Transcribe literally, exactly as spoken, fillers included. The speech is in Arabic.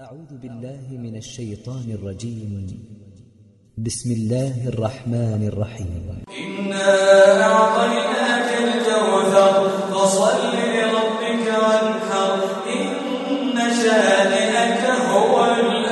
أعوذ بالله من الشيطان الرجيم. بسم الله الرحمن الرحيم. إنا أعطيناك الكوثر فصل لربك وانحر إن شانئك هو